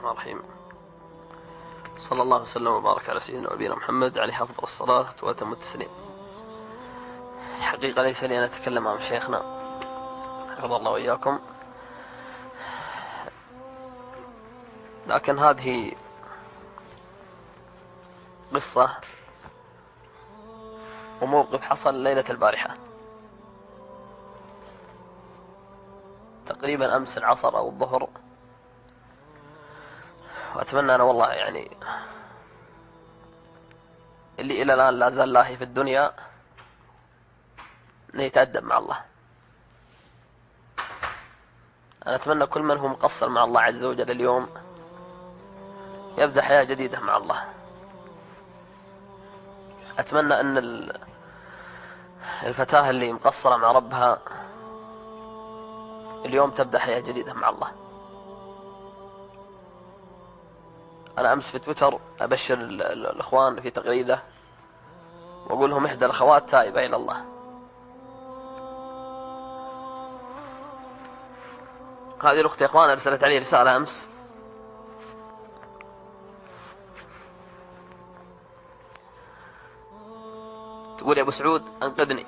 الرحمن الرحيم. صلى الله وسلم وبارك على سيدنا ونبينا محمد عليه أفضل الصلاة وأتم التسليم. الحقيقة ليس لي أن أتكلم عن شيخنا حفظ الله وإياكم، لكن هذه قصة وموقف حصل ليلة البارحة تقريبا أمس العصر أو الظهر، وأتمنى أنا والله يعني اللي إلى الآن لا زال لاهي في الدنيا أن يتأدب مع الله. أنا أتمنى كل من هو مقصر مع الله عز وجل اليوم يبدأ حياة جديدة مع الله. أتمنى أن الفتاة اللي مقصرة مع ربها اليوم تبدأ حياة جديدة مع الله. أنا أمس في تويتر أبشر الأخوان في تغريدة وأقول لهم إحدى الأخوات تائبة إلى الله. هذه الأخت يا أخوان أرسلت علي رسالة أمس تقول: يا أبو سعود أنقذني،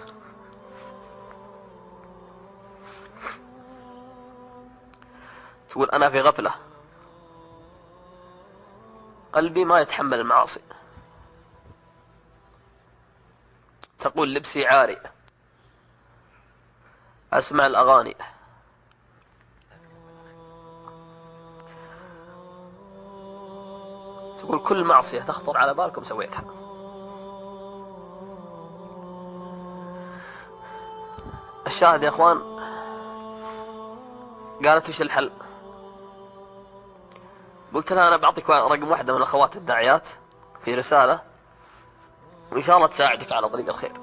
تقول أنا في غفلة، قلبي ما يتحمل المعاصي، تقول لبسي عاري، أسمع الأغاني، تقول كل معصية تخطر على بالكم سويتها. الشاهد يا أخوان، قالت وش الحل؟ قلت لها أنا بعطيك رقم واحدة من الأخوات الداعيات في رسالة وإن شاء الله تساعدك على طريق الخير.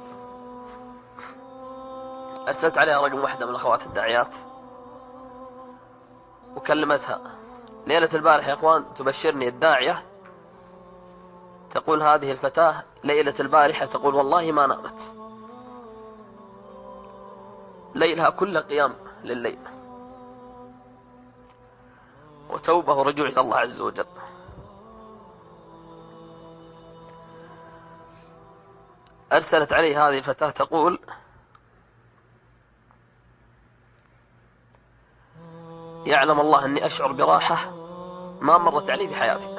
أرسلت عليها رقم واحدة من الأخوات الداعيات وكلمتها ليلة البارحة يا أخوان تبشرني الداعية، تقول هذه الفتاة ليلة البارحة تقول والله ما نامت، ليلها كل قيام لليل وتوبة ورجوع إلى الله عز وجل. أرسلت علي هذه الفتاة تقول يعلم الله أني أشعر براحة ما مرت علي بحياتي.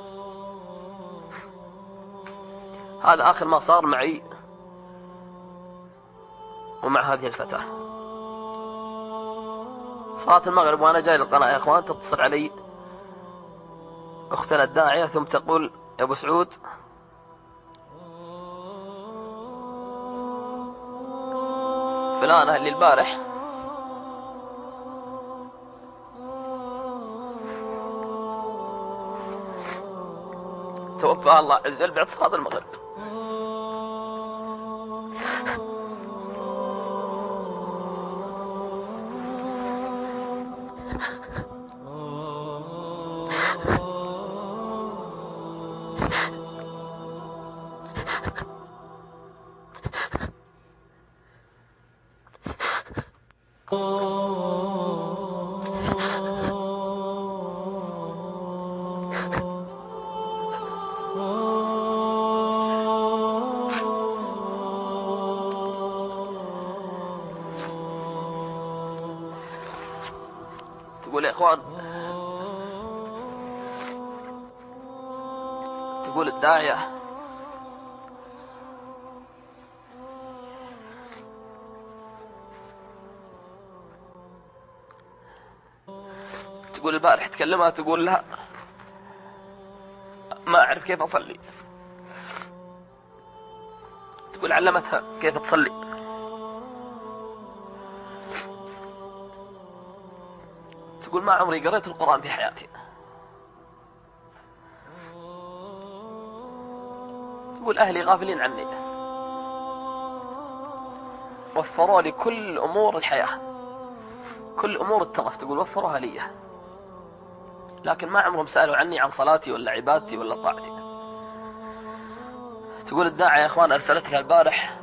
هذا آخر ما صار معي ومع هذه الفتاة. صلاة المغرب وأنا جاي للقناة يا أخوان تتصل علي أختنا الداعية ثم تقول يا أبو سعود فلانة اللي البارح توفى الله عز وجل بعد صلاة المغرب. تقول يا إخوان، تقول الداعية تقول البارح تكلمها تقول لها ما أعرف كيف أصلي، تقول علمتها كيف تصلي، تقول ما عمري قرأت القرآن في حياتي، تقول أهلي غافلين عني، وفروا لي كل أمور الحياة، كل أمور الترف تقول وفروها لي، لكن ما عمرهم سألوا عني عن صلاتي ولا عبادتي ولا طاعتي. تقول الداعية يا أخوان أرسلت لها البارح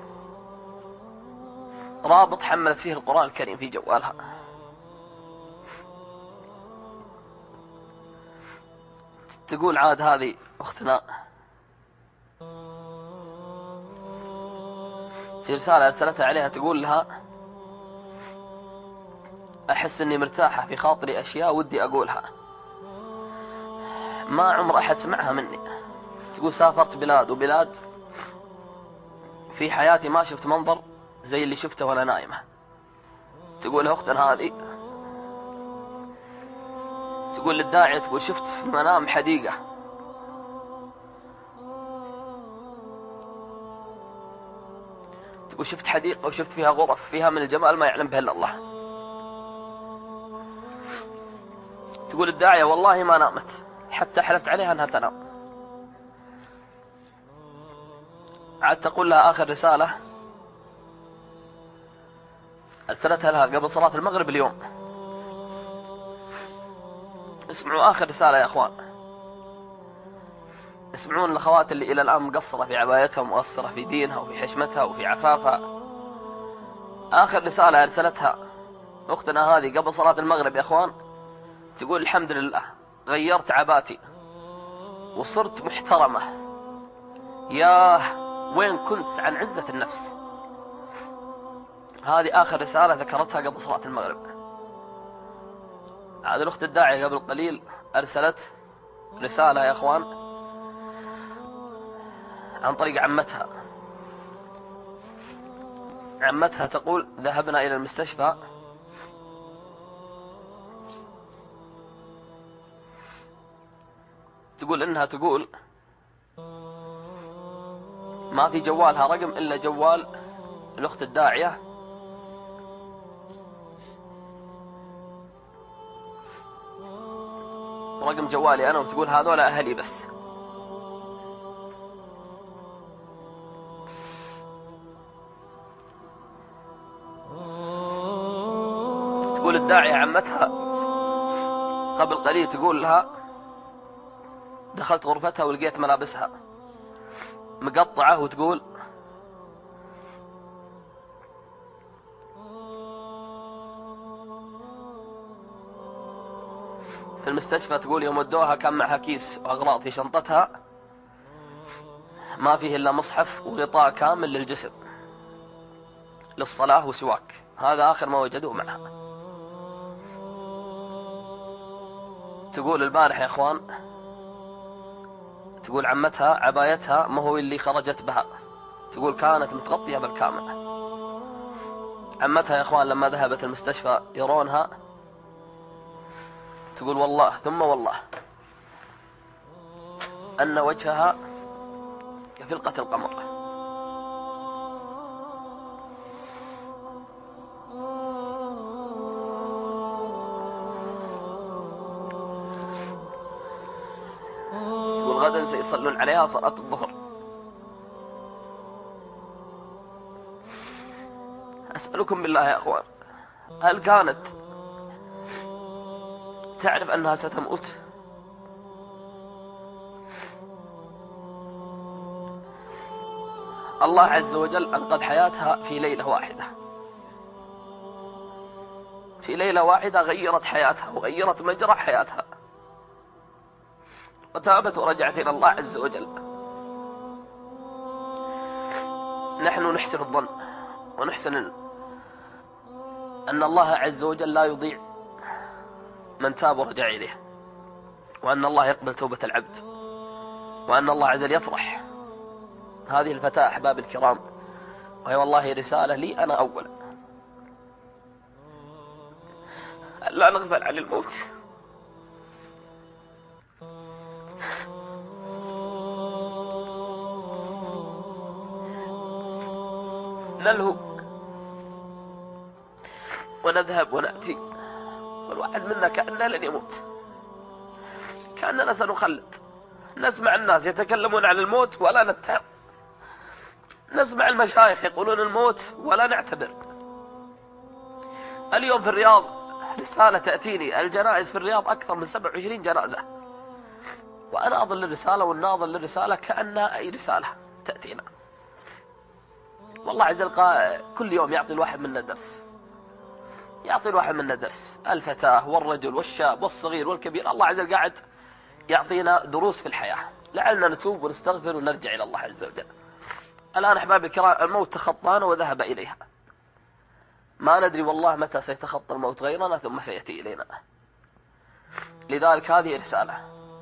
رابط حملت فيه القرآن الكريم في جوالها، تقول عاد هذه أختنا في رسالة أرسلتها عليها تقول لها أحس أني مرتاحة في خاطري أشياء ودي أقولها ما عمر أحد سمعها مني. تقول سافرت بلاد وبلاد، في حياتي ما شفت منظر زي اللي شفته وأنا نايمة. تقول أختنا هذه تقول للداعية تقول شفت في المنام حديقة، تقول شفت حديقة وشفت فيها غرف فيها من الجمال ما يعلم به إلا الله. تقول الداعية والله ما نامت حتى حلفت عليها أنها تنام. عاد تقول لها آخر رسالة أرسلتها لها قبل صلاة المغرب اليوم. اسمعوا آخر رسالة يا أخوان، اسمعون الأخوات اللي إلى الآن مقصرة في عبايتها ومقصرة في دينها وفي حشمتها وفي عفافها. آخر رسالة أرسلتها أختنا هذه قبل صلاة المغرب يا أخوان، تقول الحمد لله غيرت عباتي وصرت محترمة، ياه وين كنت عن عزة النفس. هذه آخر رسالة ذكرتها قبل صلاة المغرب. هذه الأخت الداعية قبل قليل أرسلت رسالة يا أخوان عن طريق عمتها. عمتها تقول ذهبنا إلى المستشفى تقول إنها تقول ما في جوالها رقم إلا جوال الأخت الداعية، ورقم جوالي أنا، وتقول هذول أهلي بس. تقول الداعية عمتها قبل قليل تقول لها دخلت غرفتها ولقيت ملابسها مقطعة، وتقول في المستشفى تقول يوم ودوها كان معها كيس وأغراض في شنطتها ما فيه إلا مصحف وغطاء كامل للجسم للصلاة وسواك، هذا آخر ما وجدوه معها. تقول البارح يا أخوان تقول عمتها عبايتها ما هو اللي خرجت بها، تقول كانت متغطية بالكامل. عمتها يا أخوان لما ذهبت المستشفى يرونها تقول والله ثم والله أن وجهها كفلقة القمر. تقول غدا سيصلون عليها صلاة الظهر. أسألكم بالله يا أخوان هل كانت تعرف أنها ستموت؟ الله عز وجل أنقذ حياتها في ليلة واحدة، في ليلة واحدة غيرت حياتها وغيرت مجرى حياتها وتابت ورجعت إلى الله عز وجل. نحن نحسن الظن ونحسن أن الله عز وجل لا يضيع من تاب ورجع إليه، وأن الله يقبل توبة العبد، وأن الله عز وجل يفرح. هذه الفتاة أحباب الكرام وهي والله رسالة لي أنا أولا، لا نغفل عن الموت. نلهو ونذهب ونأتي والواحد منا كأنه لن يموت، كأننا سنخلد. نسمع الناس يتكلمون عن الموت ولا نتعظ، نسمع المشايخ يقولون الموت ولا نعتبر. اليوم في الرياض رسالة تأتيني الجنائز في الرياض أكثر من 27 جنازة، وأنا أظل الرسالة والناظر للرسالة كأنها أي رسالة تأتينا. والله عز وجل كل يوم يعطي الواحد منا درس، يعطي الواحد منا درس، الفتاة والرجل والشاب والصغير والكبير. الله عز وجل قاعد يعطينا دروس في الحياة لعلنا نتوب ونستغفر ونرجع إلى الله عز وجل. الآن أحبابي الكرام الموت تخطانا وذهب إليها، ما ندري والله متى سيتخطى الموت غيرنا ثم سيأتي إلينا. لذلك هذه رسالة،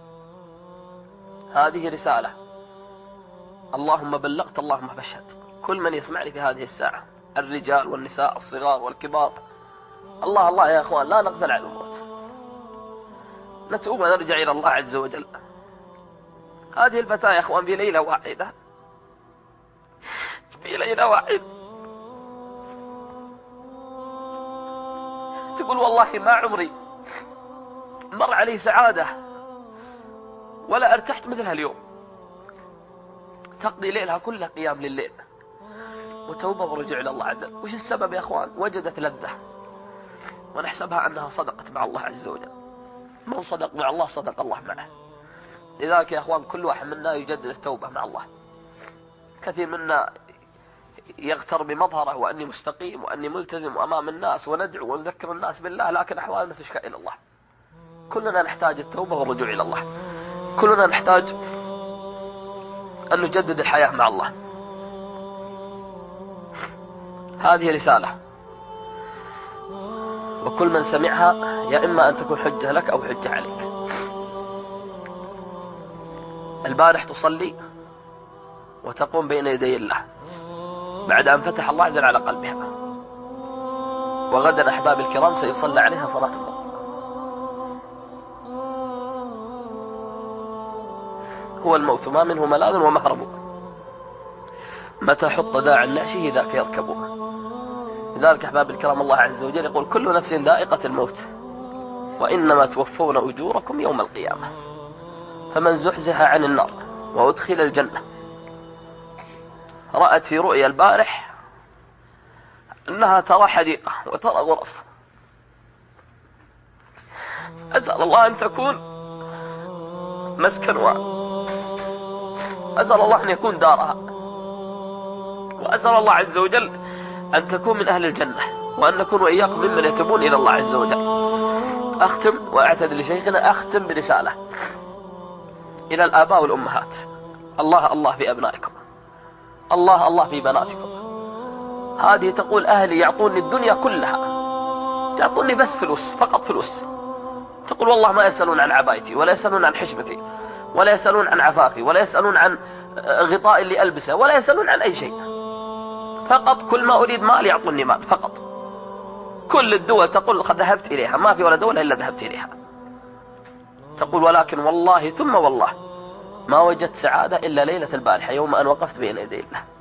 هذه رسالة، اللهم بلغت اللهم فاشهد. كل من يسمعني في هذه الساعة، الرجال والنساء الصغار والكبار، الله الله يا أخوان، لا نغفل عن الموت، نتوب ونرجع إلى الله عز وجل. هذه الفتاة يا أخوان في ليلة واحدة، في ليلة واحدة تقول والله ما عمري مر علي سعادة ولا ارتحت مثلها اليوم. تقضي ليلها كلها قيام لليل وتوبة ورجوع إلى الله عز وجل. وش السبب يا أخوان؟ وجدت لذة، ونحسبها أنها صدقت مع الله عز وجل. من صدق مع الله صدق الله معه. لذلك يا أخوان كل واحد منا يجدد التوبة مع الله. كثير منا يغتر بمظهره وأني مستقيم وأني ملتزم أمام الناس وندعو ونذكر الناس بالله، لكن أحوالنا تشكى إلى الله. كلنا نحتاج التوبة والرجوع إلى الله، كلنا نحتاج أن نجدد الحياة مع الله. هذه رسالة، وكل من سمعها يا إما أن تكون حجة لك أو حجة عليك. البارح تصلي وتقوم بين يدي الله بعد أن فتح الله عز وجل على قلبها، وغدا أحباب الكرام سيصلى عليها صلاة الظهر. هو الموت ما منه ملاذ ومهرب، متى حط داع النعشه ذاك يركبه. لذلك أحباب الكرام الله عز وجل يقول كل نفس ذائقة الموت وإنما توفون أجوركم يوم القيامة، فمن زحزح عن النار وأدخل الجنة. رأت في رؤيا البارح أنها ترى حديقة وترى غرف، أسأل الله أن تكون مسكنها، أسأل الله أن يكون دارها، وأسأل الله عز وجل أن تكون من أهل الجنة، وأن نكون وإياكم ممن يتوبون إلى الله عز وجل. أختم وأعتذر لشيخنا، أختم برسالة إلى الآباء والأمهات. الله الله في أبنائكم، الله الله في بناتكم. هذه تقول أهلي يعطوني الدنيا كلها، يعطوني بس فلوس، فقط فلوس. تقول والله ما يسألون عن عبايتي، ولا يسألون عن حشمتي، ولا يسألون عن عفافي، ولا يسألون عن غطاء اللي ألبسه، ولا يسألون عن أي شيء. فقط كل ما أريد مال يعطوني مال فقط. كل الدول تقول ذهبت إليها، ما في ولا دولة إلا ذهبت إليها. تقول ولكن والله ثم والله ما وجدت سعادة إلا ليلة البارحة يوم أن وقفت بين يدي الله.